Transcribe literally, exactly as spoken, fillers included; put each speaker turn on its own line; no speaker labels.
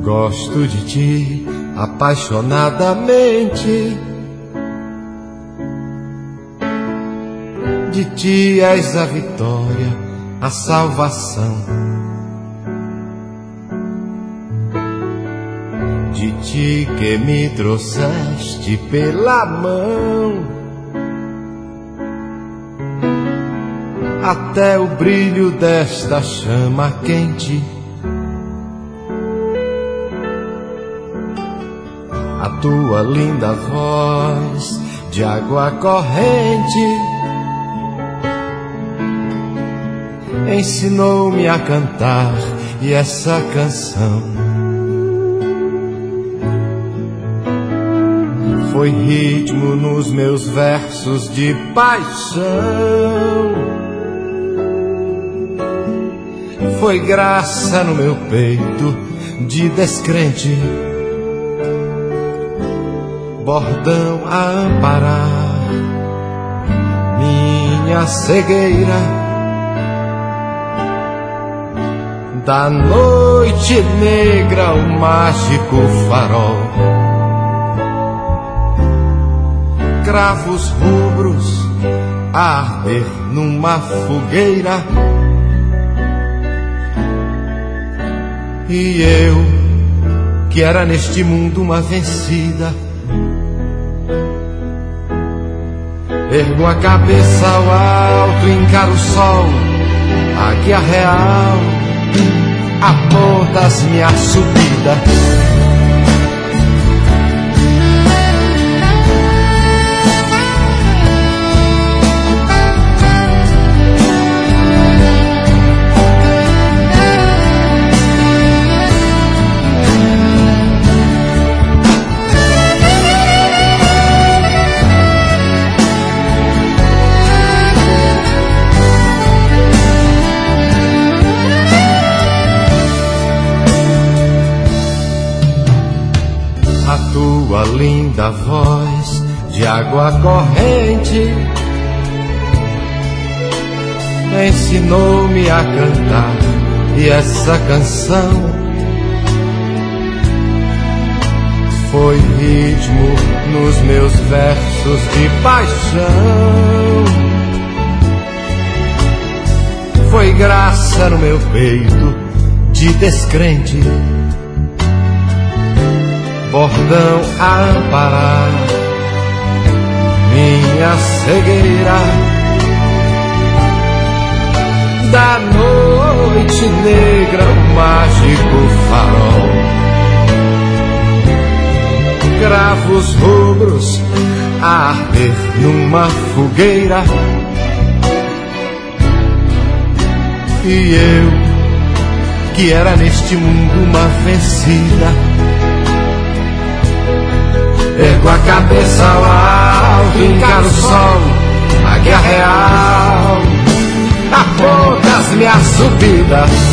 Gosto de ti apaixonadamente. De ti és a vitória, a salvação. De ti que me trouxeste pela mão até o brilho desta chama quente. A tua linda voz de água corrente ensinou-me a cantar e essa canção foi ritmo nos meus versos de paixão. Foi graça no meu peito de descrente, bordão a amparar minha cegueira. Da noite negra o mágico farol, cravos rubros a arder numa fogueira. E eu, que era neste mundo uma vencida, ergo a cabeça ao alto, encaro o sol, águia real, apontas-me a subida. Tua linda voz de água corrente ensinou-me a cantar e essa canção foi ritmo nos meus versos de paixão. Foi graça no meu peito de descrente, bordão a amparar minha cegueira. Da noite negra o mágico farol, cravos rubros a arder numa fogueira. E eu, que era neste mundo uma vencida, ergo a cabeça ao alto, encaro o sol, águia real, apontas-me a subida.